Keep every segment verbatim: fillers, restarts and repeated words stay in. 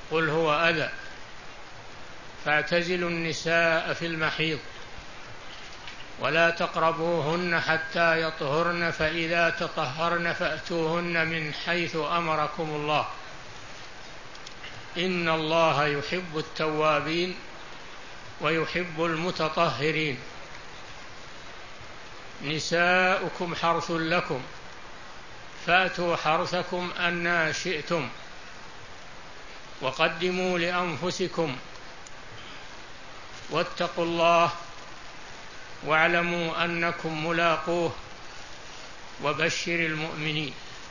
قل هو أذى فاعتزلوا النساء في المحيض ولا تقربوهن حتى يطهرن فإذا تطهرن فأتوهن من حيث أمركم الله إن الله يحب التوابين ويحب المتطهرين نساؤكم حرث لكم فأتوا حرثكم أنى شئتم وقدموا لأنفسكم واتقوا الله واعلموا أنكم ملاقوه وبشر المؤمنين.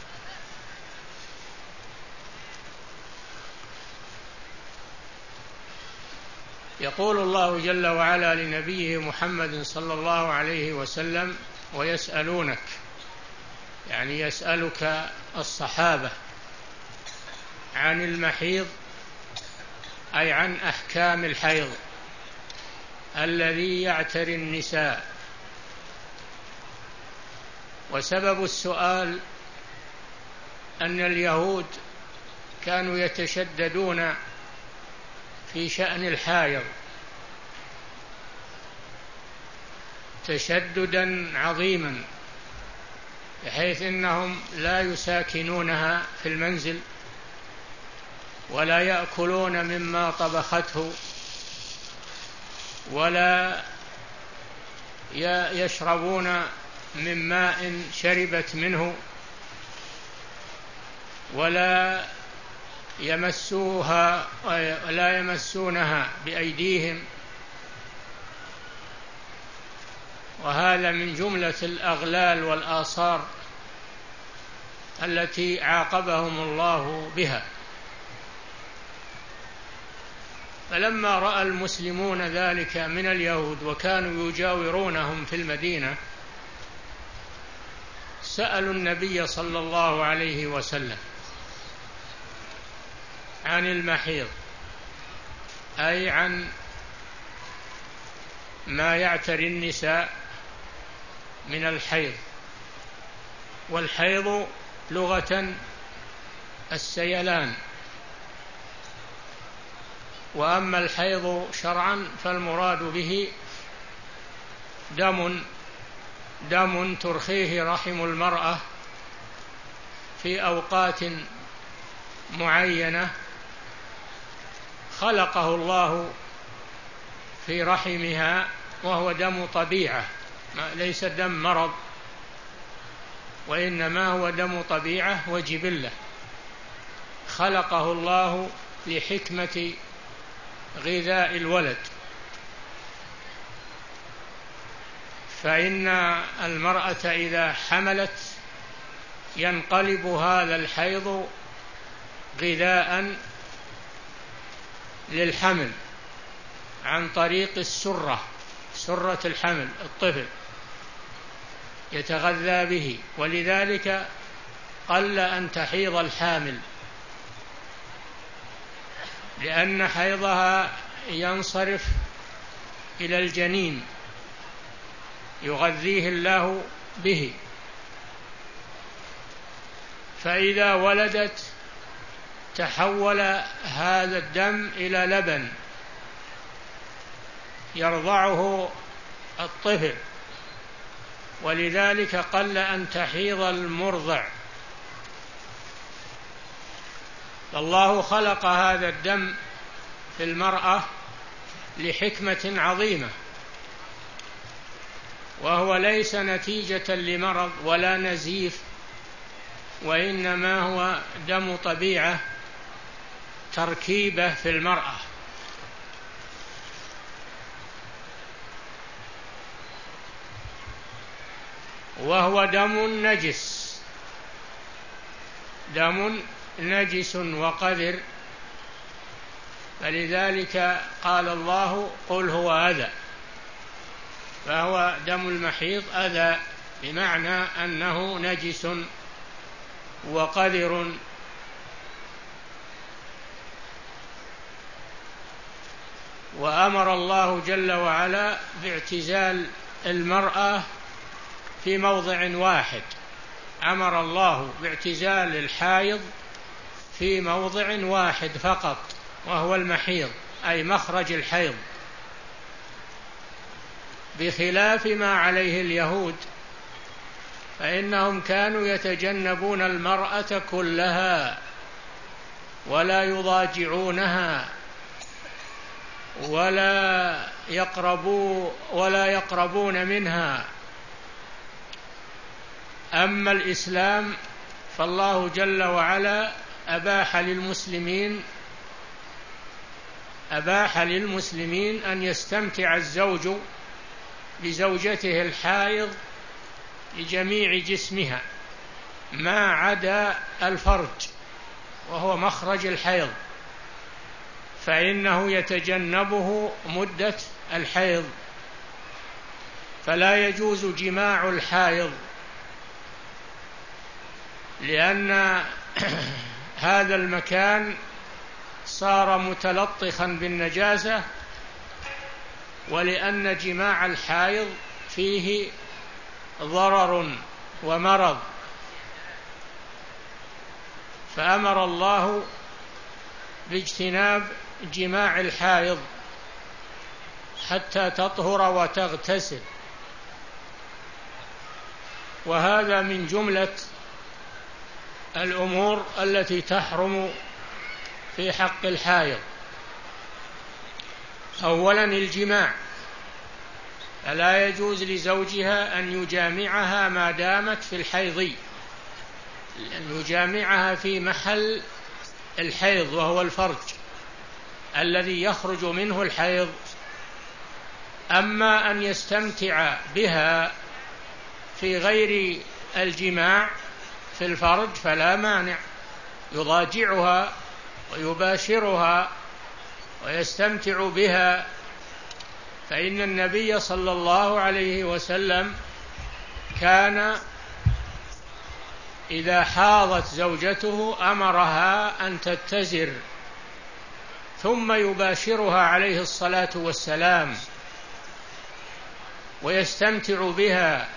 يقول الله جل وعلا لنبيه محمد صلى الله عليه وسلم ويسألونك، يعني يسألك الصحابة عن المحيض أي عن أحكام الحيض الذي يعتري النساء. وسبب السؤال أن اليهود كانوا يتشددون في شأن الحائض تشددا عظيما، بحيث أنهم لا يساكنونها في المنزل ولا يأكلون مما طبخته ولا يشربون من ماء شربت منه ولا يمسوها ولا يمسونها بأيديهم. وهذا من جملة الأغلال والآثار التي عاقبهم الله بها. فلما رأى المسلمون ذلك من اليهود وكانوا يجاورونهم في المدينة سألوا النبي صلى الله عليه وسلم عن المحيض أي عن ما يعتري النساء من الحيض. والحيض لغة السيلان، وأما الحيض شرعا فالمراد به دم دم ترخيه رحم المرأة في أوقات معينة خلقه الله في رحمها، وهو دم طبيعة ليس دم مرض، وإنما هو دم طبيعة وجبلة خلقه الله لحكمة غذاء الولد. فإن المرأة إذا حملت ينقلب هذا الحيض غذاء للحمل عن طريق السرة، سرة الحمل الطفل يتغذى به، ولذلك قل أن تحيض الحامل لأن حيضها ينصرف إلى الجنين يغذيه الله به. فإذا ولدت تحول هذا الدم إلى لبن يرضعه الطفل، ولذلك قل أن تحيض المرضع. فالله خلق هذا الدم في المرأة لحكمة عظيمة، وهو ليس نتيجة لمرض ولا نزيف، وإنما هو دم طبيعة تركيبة في المرأة. وهو دم نجس، دم نجس وقذر، فلذلك قال الله قل هو أذى. فهو دم المحيض أذى بمعنى أنه نجس وقذر. وأمر الله جل وعلا باعتزال المرأة في موضع واحد، أمر الله باعتزال الحائض في موضع واحد فقط، وهو المحيض أي مخرج الحيض، بخلاف ما عليه اليهود، فإنهم كانوا يتجنبون المرأة كلها ولا يضاجعونها ولا يقربوا ولا يقربون منها. أما الإسلام فالله جل وعلا أباح للمسلمين أباح للمسلمين أن يستمتع الزوج بزوجته الحائض بجميع جسمها ما عدا الفرج وهو مخرج الحيض، فإنه يتجنبه مدة الحيض، فلا يجوز جماع الحائض، لأن هذا المكان صار متلطخا بالنجاسة، ولأن جماع الحائض فيه ضرر ومرض، فأمر الله باجتناب جماع الحائض حتى تطهر وتغتسل. وهذا من جملة الأمور التي تحرم في حق الحائض. أولا الجماع، فلا يجوز لزوجها أن يجامعها ما دامت في الحيض، أن يجامعها في محل الحيض وهو الفرج الذي يخرج منه الحيض. أما أن يستمتع بها في غير الجماع في الفرج فلا مانع، يضاجعها ويباشرها ويستمتع بها، فإن النبي صلى الله عليه وسلم كان إذا حاضت زوجته أمرها أن تتزر ثم يباشرها عليه الصلاة والسلام ويستمتع بها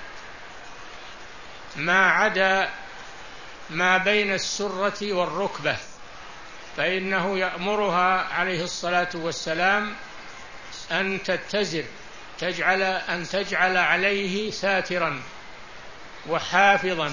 ما عدا ما بين السرة والركبة، فإنه يأمرها عليه الصلاة والسلام أن تتزر، تجعل أن تجعل عليه ساترا وحافظا،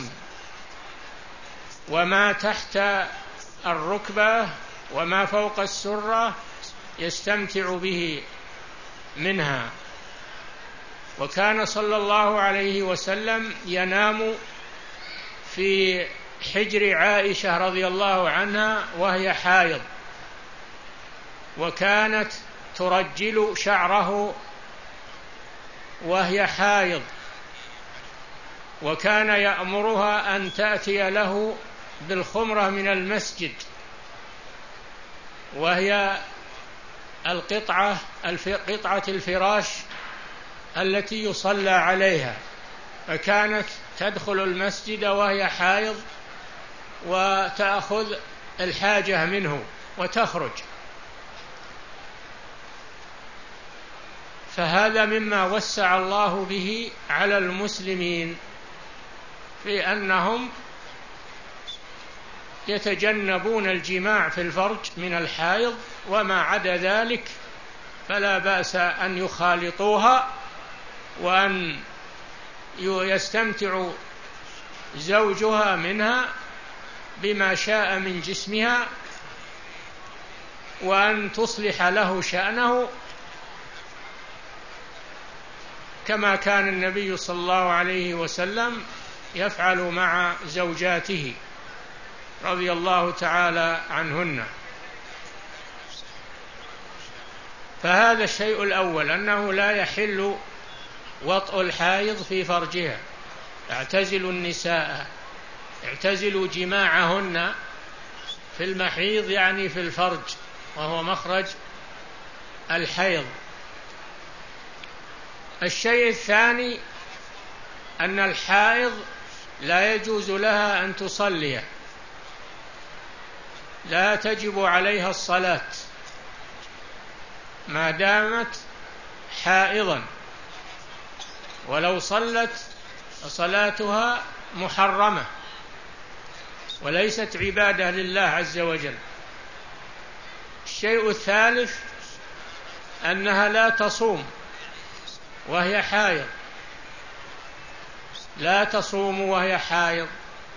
وما تحت الركبة وما فوق السرة يستمتع به منها. وكان صلى الله عليه وسلم ينام في حجر عائشة رضي الله عنها وهي حائض، وكانت ترجل شعره وهي حائض، وكان يأمرها أن تأتي له بالخمرة من المسجد وهي القطعة قطعة الفراش التي يصلى عليها، فكانت تدخل المسجد وهي حائض وتأخذ الحاجة منه وتخرج. فهذا مما وسع الله به على المسلمين في أنهم يتجنبون الجماع في الفرج من الحائض، وما عدا ذلك فلا بأس أن يخالطوها وأن يستمتع زوجها منها بما شاء من جسمها، وأن تصلح له شأنه كما كان النبي صلى الله عليه وسلم يفعل مع زوجاته رضي الله تعالى عنهن. فهذا الشيء الأول، أنه لا يحل وطء الحائض في فرجها، اعتزلوا النساء، اعتزلوا جماعهن في المحيض يعني في الفرج وهو مخرج الحيض. الشيء الثاني أن الحائض لا يجوز لها أن تصلي، لا تجب عليها الصلاة ما دامت حائضا، ولو صلت صلاتها محرمة وليست عبادة لله عز وجل. الشيء الثالث أنها لا تصوم وهي حائض، لا تصوم وهي حائض،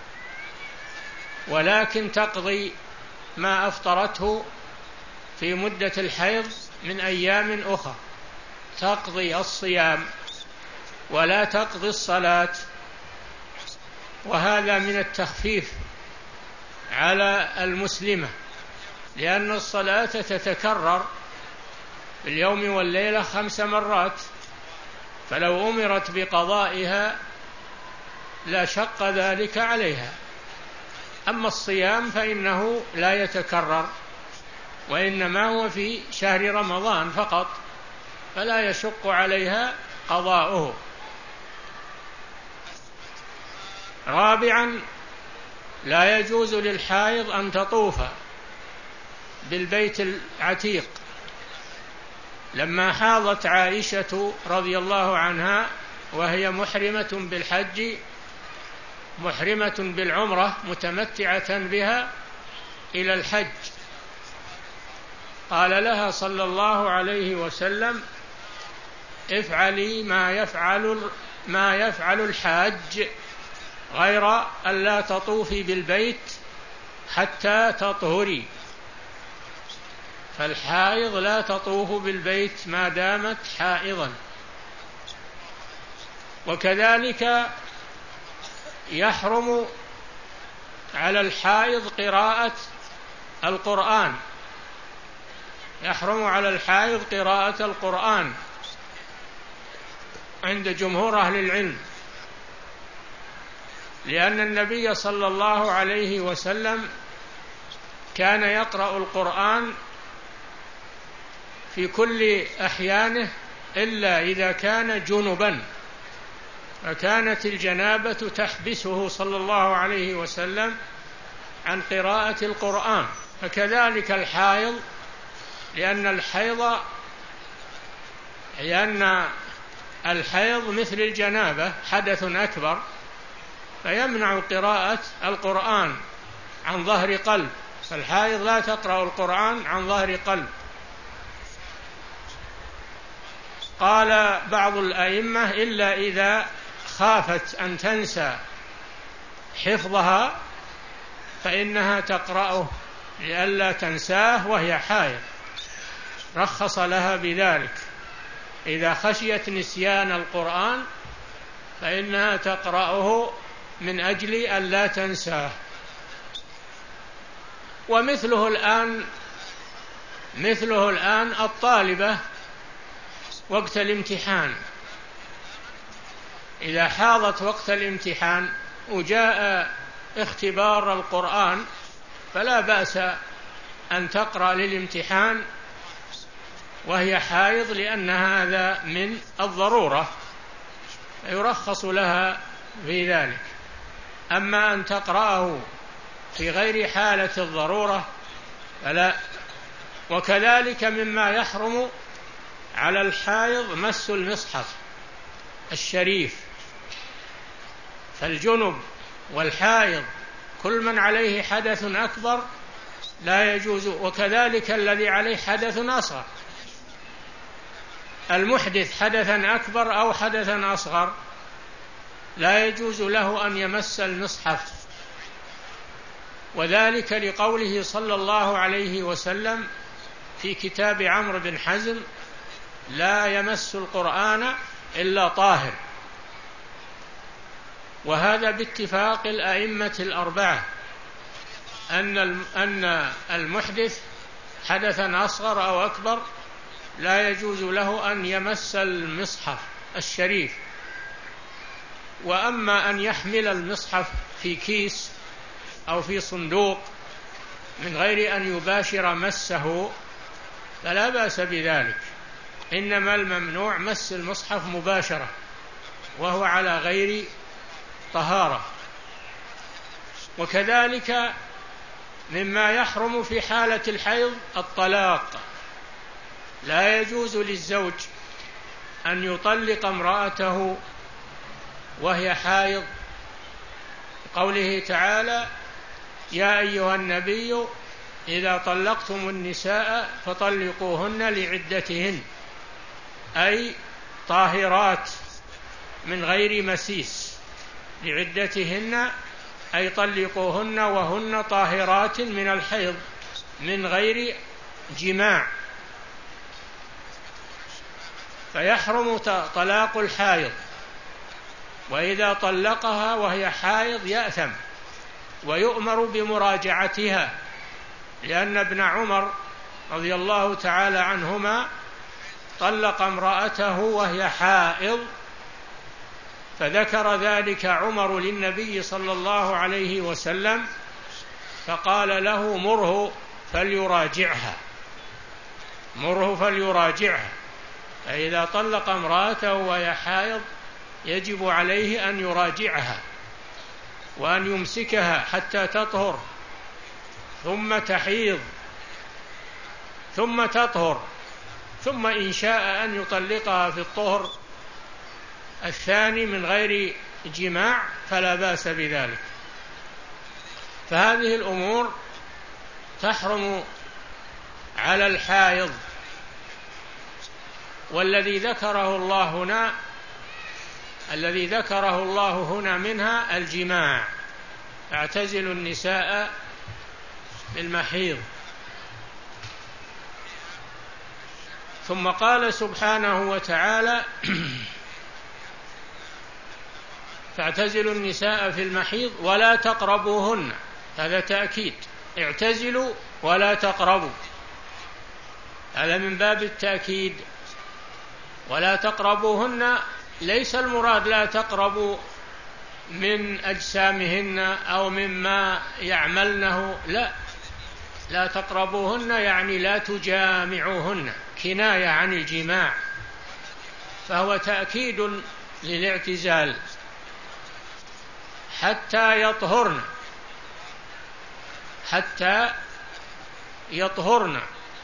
ولكن تقضي ما أفطرته في مدة الحيض من أيام أخرى، تقضي الصيام ولا تقضي الصلاة. وهذا من التخفيف على المسلمة، لأن الصلاة تتكرر في اليوم والليلة خمس مرات، فلو أمرت بقضائها لا شق ذلك عليها. أما الصيام فإنه لا يتكرر، وإنما هو في شهر رمضان فقط، فلا يشق عليها قضاؤه. رابعا، لا يجوز للحائض أن تطوف بالبيت العتيق. لما حاضت عائشة رضي الله عنها وهي محرمة بالحج محرمة بالعمرة متمتعة بها إلى الحج، قال لها صلى الله عليه وسلم: افعلي ما يفعل ما يفعل الحاج، غير أن لا تطوفي بالبيت حتى تطهري. فالحائض لا تطوف بالبيت ما دامت حائضا. وكذلك يحرم على الحائض قراءة القرآن، يحرم على الحائض قراءة القرآن عند جمهور أهل العلم، لأن النبي صلى الله عليه وسلم كان يقرأ القرآن في كل أحيانه إلا إذا كان جنبا، فكانت الجنابة تحبسه صلى الله عليه وسلم عن قراءة القرآن. فكذلك الحائض، لأن الحيض لأن الحيض مثل الجنابة حدث أكبر، فيمنع قراءة القرآن عن ظهر قلب، فالحائض لا تقرأ القرآن عن ظهر قلب. قال بعض الأئمة: إلا إذا خافت أن تنسى حفظها فإنها تقرأه لئلا تنساه وهي حائض، رخص لها بذلك. إذا خشيت نسيان القرآن فإنها تقرأه من أجل أن لا تنساه. ومثله الآن مثله الآن الطالبة وقت الامتحان، إذا حاضت وقت الامتحان وجاء اختبار القرآن فلا بأس أن تقرأ للامتحان وهي حائض، لأن هذا من الضرورة يرخص لها في ذلك. أما أن تقرأه في غير حالة الضرورة فلا. وكذلك مما يحرم على الحائض مس المصحف الشريف، فالجنب والحائض كل من عليه حدث أكبر لا يجوز، وكذلك الذي عليه حدث أصغر. المحدث حدثا أكبر أو حدثا أصغر لا يجوز له أن يمس المصحف، وذلك لقوله صلى الله عليه وسلم في كتاب عمرو بن حزم: لا يمس القرآن إلا طاهر. وهذا باتفاق الأئمة الأربعة أن أن المحدث حدثا أصغر أو أكبر لا يجوز له أن يمس المصحف الشريف. وأما أن يحمل المصحف في كيس أو في صندوق من غير أن يباشر مسه فلا بأس بذلك، إنما الممنوع مس المصحف مباشرة وهو على غير طهارة. وكذلك مما يحرم في حالة الحيض الطلاق، لا يجوز للزوج أن يطلق امرأته وهي حائض، قوله تعالى: يا أيها النبي إذا طلقتم النساء فطلقوهن لعدتهن، أي طاهرات من غير مسيس، لعدتهن أي طلقوهن وهن طاهرات من الحيض من غير جماع. فيحرم طلاق الحائض، وإذا طلقها وهي حائض يأثم ويؤمر بمراجعتها، لأن ابن عمر رضي الله تعالى عنهما طلق امرأته وهي حائض، فذكر ذلك عمر للنبي صلى الله عليه وسلم فقال له مره فليراجعها، مره فليراجعها. فإذا طلق امرأته وهي حائض يجب عليه أن يراجعها وأن يمسكها حتى تطهر ثم تحيض ثم تطهر، ثم إن شاء أن يطلقها في الطهر الثاني من غير جماع فلا بأس بذلك. فهذه الأمور تحرم على الحائض. والذي ذكره الله هنا الذي ذكره الله هنا منها الجماع، اعتزلوا النساء بالمحيض. ثم قال سبحانه وتعالى فاعتزلوا النساء في المحيض ولا تقربوهن، هذا تأكيد، اعتزلوا ولا تقربوا، هذا من باب التأكيد. ولا تقربوهن ليس المراد لا تقربوا من أجسامهن أو مما يعملنه، لا، لا تقربوهن يعني لا تجامعوهن، كناية عن الجماع، فهو تأكيد للاعتزال حتى يطهرن، حتى يطهرن.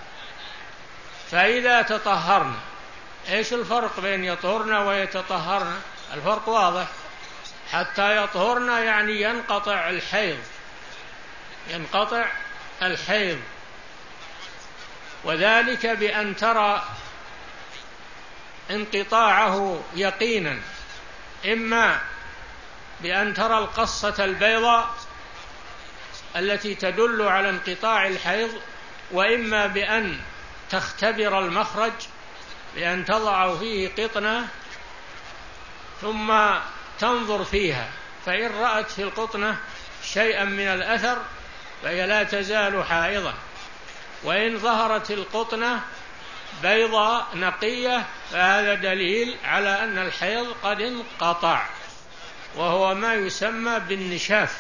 فإذا تطهرن، إيش الفرق بين يطهرن ويتطهرن؟ الفرق واضح، حتى يطهرن يعني ينقطع الحيض، ينقطع الحيض، وذلك بأن ترى انقطاعه يقينا، إما بأن ترى القصة البيضاء التي تدل على انقطاع الحيض، وإما بأن تختبر المخرج بأن تضع فيه قطنة ثم تنظر فيها، فإن رأت في القطنة شيئا من الأثر فهي لا تزال حائضا، وإن ظهرت القطنة بيضاء نقية فهذا دليل على أن الحيض قد انقطع، وهو ما يسمى بالنشاف.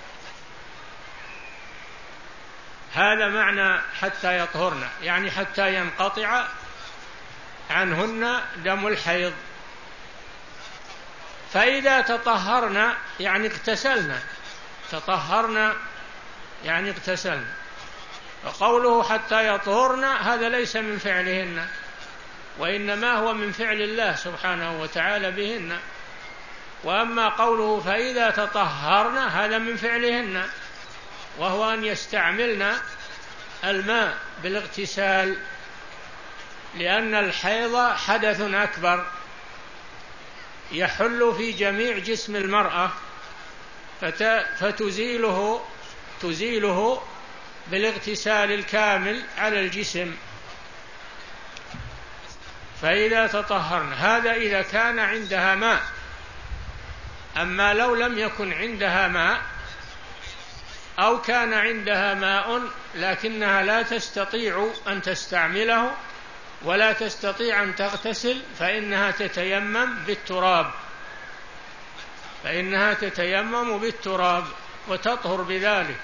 هذا معنى حتى يطهرن، يعني حتى ينقطع عنهن دم الحيض. فإذا تطهرن يعني اغتسلن، تطهرن يعني اغتسلن. وقوله حتى يطهرن هذا ليس من فعلهن، وإنما هو من فعل الله سبحانه وتعالى بهن. وأما قوله فإذا تطهرن هذا من فعلهن، وهو أن يستعملن الماء بالاغتسال، لأن الحيض حدث أكبر يحل في جميع جسم المرأة، فتزيله تزيله بالاغتسال الكامل على الجسم. فإذا تطهرن هذا إذا كان عندها ماء. أما لو لم يكن عندها ماء أو كان عندها ماء لكنها لا تستطيع أن تستعمله ولا تستطيع أن تغتسل، فإنها تتيمم بالتراب، فإنها تتيمم بالتراب وتطهر بذلك.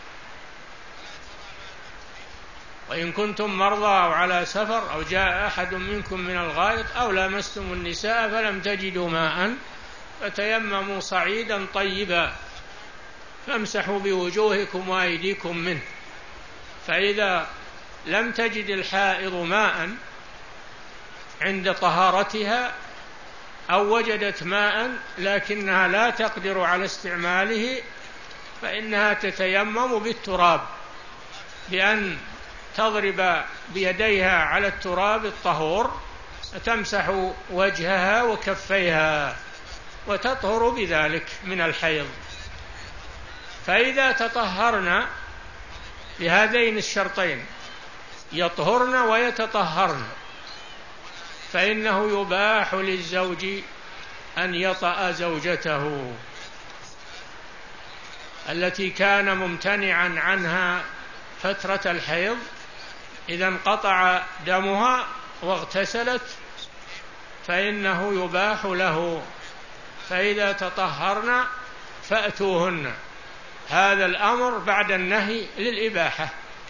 وإن كنتم مرضى أو على سفر أو جاء أحد منكم من الغائط أو لامستم النساء فلم تجدوا ماء فتيمموا صعيدا طيبا فامسحوا بوجوهكم وأيديكم منه. فإذا لم تجد الحائض ماء عند طهارتها أو وجدت ماء لكنها لا تقدر على استعماله فإنها تتيمم بالتراب بأن تضرب بيديها على التراب الطهور، تمسح وجهها وكفيها وتطهر بذلك من الحيض. فإذا تطهرن بهذين الشرطين، يطهرن ويتطهرن، فإنه يباح للزوج أن يطأ زوجته التي كان ممتنعا عنها فترة الحيض. إذا انقطع دمها واغتسلت فإنه يباح له. فإذا تطهرن فأتوهن، هذا الأمر بعد النهي للإباحة.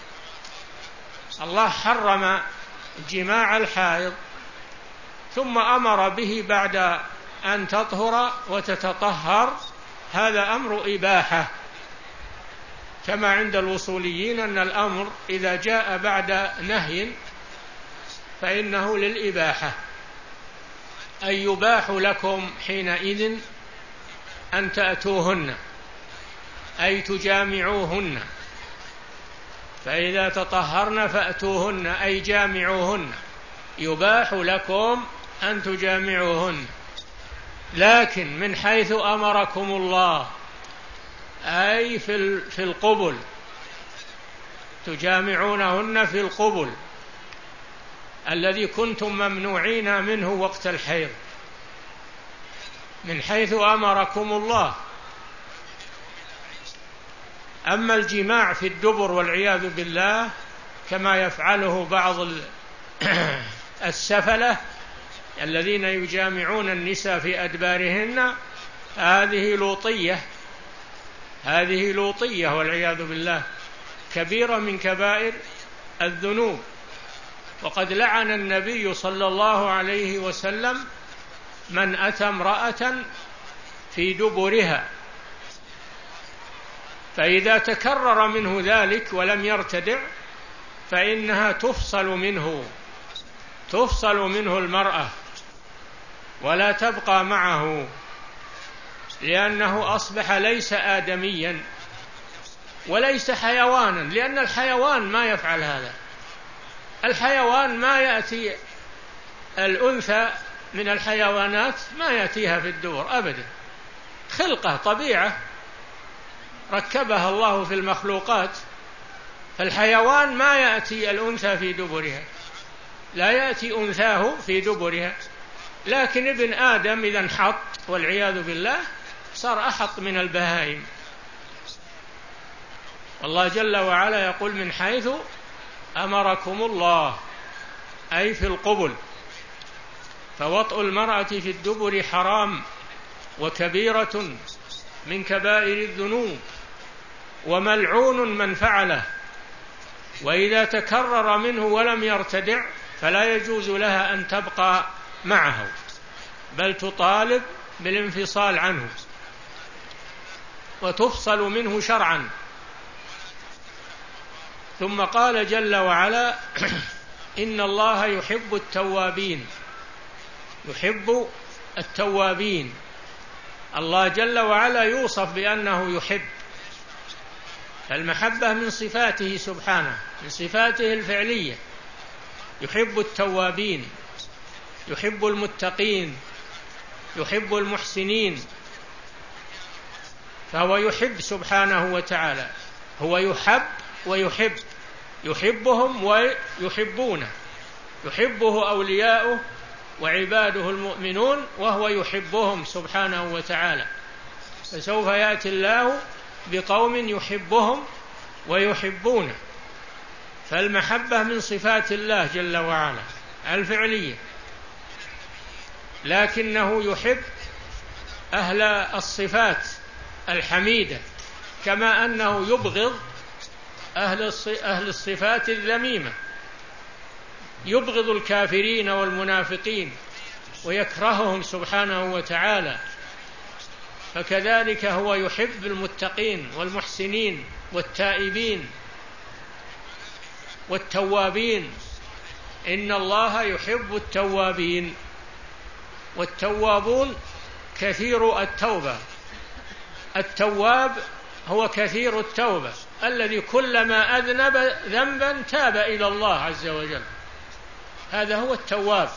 الله حرم جماع الحائض ثم أمر به بعد أن تطهر وتتطهر، هذا أمر إباحة، كما عند الوصوليين أن الأمر إذا جاء بعد نهي فإنه للإباحة، أي يباح لكم حينئذ أن تأتوهن، أي تجامعوهن. فإذا تطهرن فأتوهن أي جامعوهن، يباح لكم أن تجامعوهن، لكن من حيث أمركم الله، أي في القبل، تجامعونهن في القبل الذي كنتم ممنوعين منه وقت الحيض، من حيث أمركم الله. أما الجماع في الدبر والعياذ بالله كما يفعله بعض السفلة الذين يجامعون النساء في أدبارهن، هذه لوطية، هذه لوطية والعياذ بالله، كبيرة من كبائر الذنوب. وقد لعن النبي صلى الله عليه وسلم من أتى امرأة في دبرها، فإذا تكرر منه ذلك ولم يرتدع فإنها تفصل منه، تفصل منه المرأة ولا تبقى معه، لأنه أصبح ليس آدميا وليس حيوانا، لأن الحيوان ما يفعل هذا. الحيوان ما يأتي الأنثى من الحيوانات ما يأتيها في الدبر أبدا، خلقة طبيعة ركبها الله في المخلوقات. فالحيوان ما يأتي الأنثى في دبرها، لا يأتي أنثاه في دبرها، لكن ابن آدم إذا انحط والعياذ بالله صار أحط من البهائم. والله جل وعلا يقول من حيث أمركم الله، أي في القبل. فوطء المرأة في الدبر حرام وكبيرة من كبائر الذنوب وملعون من فعله، وإذا تكرر منه ولم يرتدع فلا يجوز لها أن تبقى معه، بل تطالب بالانفصال عنه وتفصل منه شرعا. ثم قال جل وعلا إن الله يحب التوابين، يحب التوابين. الله جل وعلا يوصف بأنه يحب، فالمحبة من صفاته سبحانه، من صفاته الفعلية. يحب التوابين، يحب المتقين، يحب المحسنين، فهو يحب سبحانه وتعالى، هو يحب ويحب، يحبهم ويحبونه، يحبه أولياؤه وعباده المؤمنون وهو يحبهم سبحانه وتعالى. فسوف يأتي الله بقوم يحبهم ويحبونه. فالمحبة من صفات الله جل وعلا الفعلية، لكنه يحب أهل الصفات الحميدة، كما أنه يبغض أهل الصفات الذميمة، يبغض الكافرين والمنافقين ويكرههم سبحانه وتعالى. فكذلك هو يحب المتقين والمحسنين والتائبين والتوابين. إن الله يحب التوابين، والتوابون كثير التوبة. التواب هو كثير التوبة، الذي كلما أذنب ذنبا تاب إلى الله عز وجل، هذا هو التواب.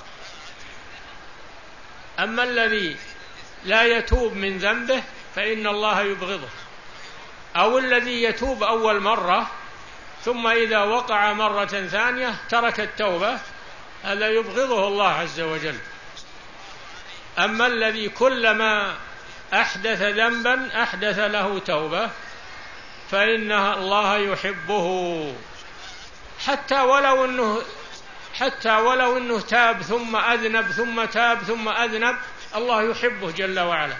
أما الذي لا يتوب من ذنبه فإن الله يبغضه، أو الذي يتوب أول مرة ثم إذا وقع مرة ثانية ترك التوبة، هذا يبغضه الله عز وجل. أما الذي كلما أحدث ذنبا أحدث له توبة فإن الله يحبه، حتى ولو أنه حتى ولو أنه تاب ثم أذنب ثم تاب ثم أذنب، الله يحبه جل وعلا.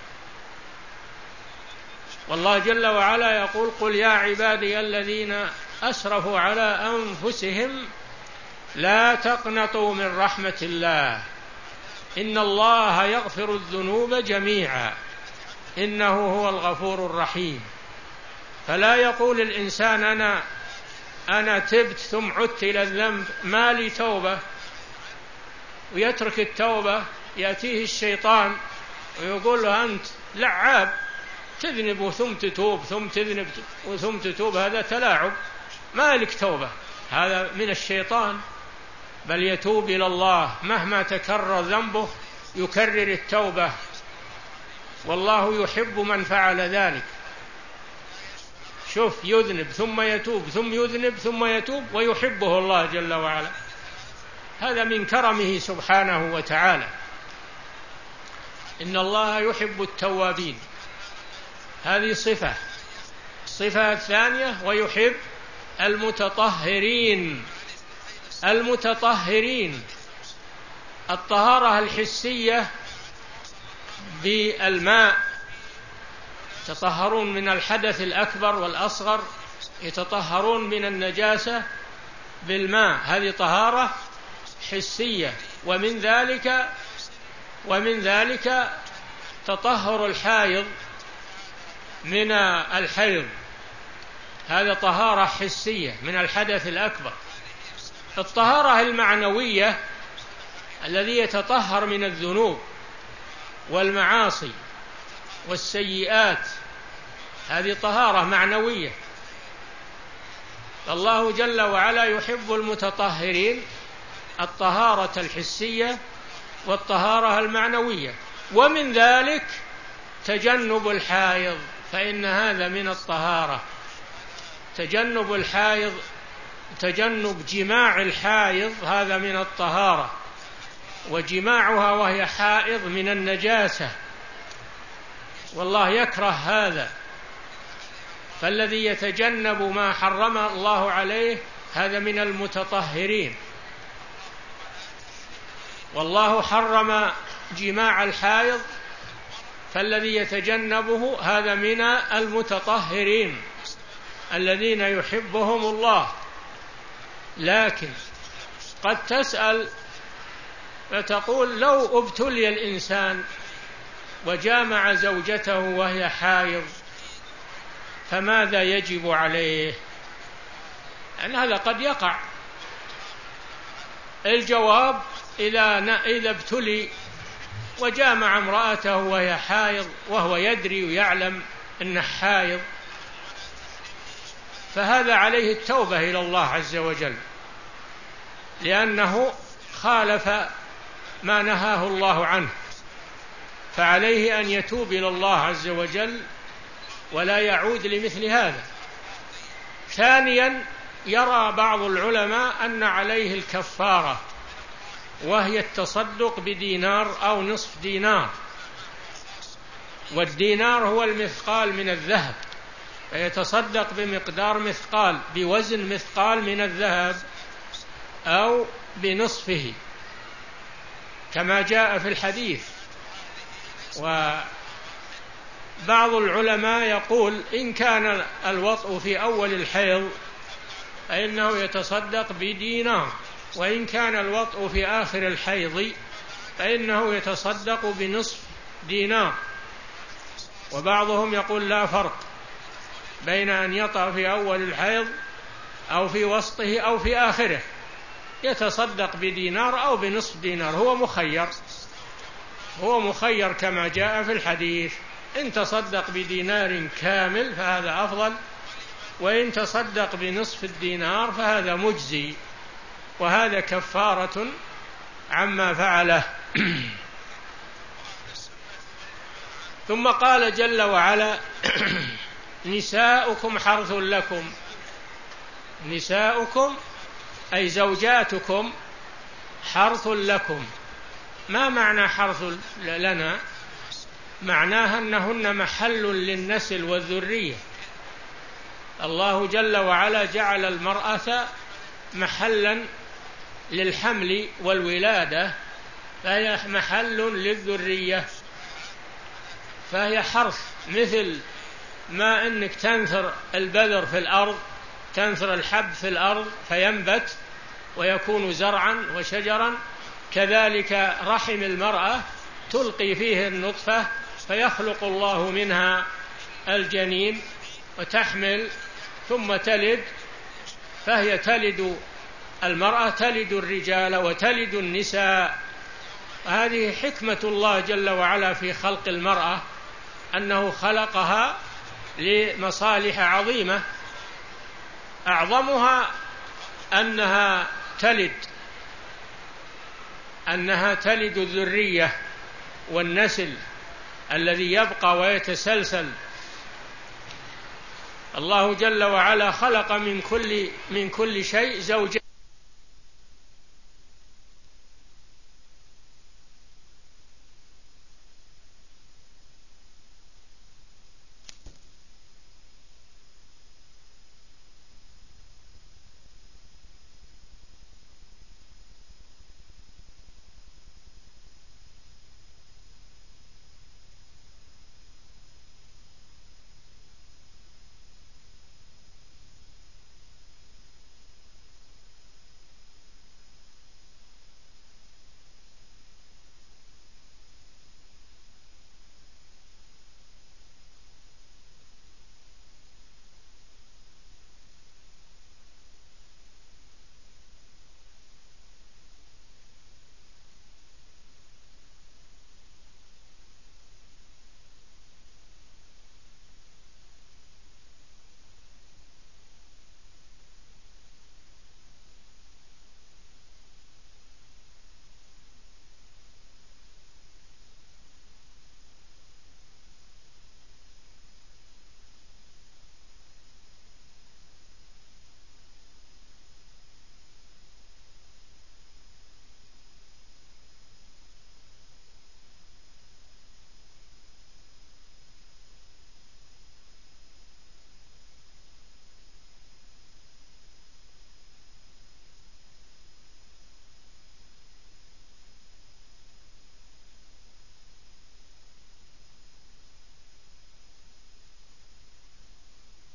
والله جل وعلا يقول: قل يا عبادي الذين أسرفوا على أنفسهم لا تقنطوا من رحمة الله إن الله يغفر الذنوب جميعا إنه هو الغفور الرحيم. فلا يقول الإنسان أنا أنا تبت ثم عدت إلى الذنب ما لي توبة، ويترك التوبة. يأتيه الشيطان ويقول له: أنت لعاب، تذنب ثم تتوب ثم تذنب ثم تتوب، هذا تلاعب، ما لك توبة. هذا من الشيطان، بل يتوب إلى الله مهما تكرر ذنبه، يكرر التوبة، والله يحب من فعل ذلك. شوف، يذنب ثم يتوب ثم يذنب ثم يتوب ويحبه الله جل وعلا. هذا من كرمه سبحانه وتعالى. إن الله يحب التوابين، هذه صفة. الصفة الثانية: ويحب المتطهرين. المتطهرين الطهارة الحسية بالماء، يتطهرون من الحدث الأكبر والأصغر، يتطهرون من النجاسة بالماء، هذه طهارة حسية. ومن ذلك ومن ذلك تطهر الحائض من الحيض، هذا طهارة حسية من الحدث الأكبر. الطهارة المعنوية الذي يتطهر من الذنوب والمعاصي والسيئات، هذه طهارة معنوية. الله جل وعلا يحب المتطهرين، الطهارة الحسية والطهارة المعنوية. ومن ذلك تجنب الحائض، فإن هذا من الطهارة. تجنب الحائض، تجنب جماع الحائض، هذا من الطهارة، وجماعها وهي حائض من النجاسة، والله يكره هذا. فالذي يتجنب ما حرم الله عليه هذا من المتطهرين. والله حرم جماع الحائض، فالذي يتجنبه هذا من المتطهرين الذين يحبهم الله. لكن قد تسأل فتقول: لو ابتلي الإنسان وجامع زوجته وهي حائض فماذا يجب عليه؟ يعني هذا قد يقع. الجواب: إذا إذا ابتلي وجامع امرأته وهي حائض وهو يدري ويعلم أنه حائض، فهذا عليه التوبة إلى الله عز وجل، لأنه خالف ما نهاه الله عنه، فعليه أن يتوب إلى الله عز وجل ولا يعود لمثل هذا. ثانيا، يرى بعض العلماء أن عليه الكفارة، وهي التصدق بدينار أو نصف دينار، والدينار هو المثقال من الذهب، فيتصدق بمقدار مثقال، بوزن مثقال من الذهب أو بنصفه كما جاء في الحديث. وبعض العلماء يقول: إن كان الوطء في أول الحيض فإنه يتصدق بدينار، وإن كان الوطء في آخر الحيض فإنه يتصدق بنصف دينار. وبعضهم يقول: لا فرق بين أن يطأ في أول الحيض أو في وسطه أو في آخره، يتصدق بدينار أو بنصف دينار، هو مخير، هو مخير كما جاء في الحديث. إن تصدق بدينار كامل فهذا أفضل، وإن تصدق بنصف الدينار فهذا مجزي، وهذا كفارة عما فعله. ثم قال جل وعلا: نساؤكم حرث لكم. نساؤكم أي زوجاتكم حرث لكم. ما معنى حرث لنا؟ معناها أنهن محل للنسل والذرية. الله جل وعلا جعل المرأة محلا للحمل والولادة، فهي محل للذرية، فهي حرث، مثل ما أنك تنثر البذر في الأرض، تنثر الحب في الأرض فينبت ويكون زرعا وشجرا، كذلك رحم المرأة تلقي فيه النطفة فيخلق الله منها الجنين وتحمل ثم تلد، فهي تلد، المرأة تلد الرجال وتلد النساء. هذه حكمة الله جل وعلا في خلق المرأة، أنه خلقها لمصالح عظيمة، أعظمها أنها تلد أنها تلد الذرية والنسل الذي يبقى ويتسلسل. الله جل وعلا خلق من كل من كل شيء زوجين،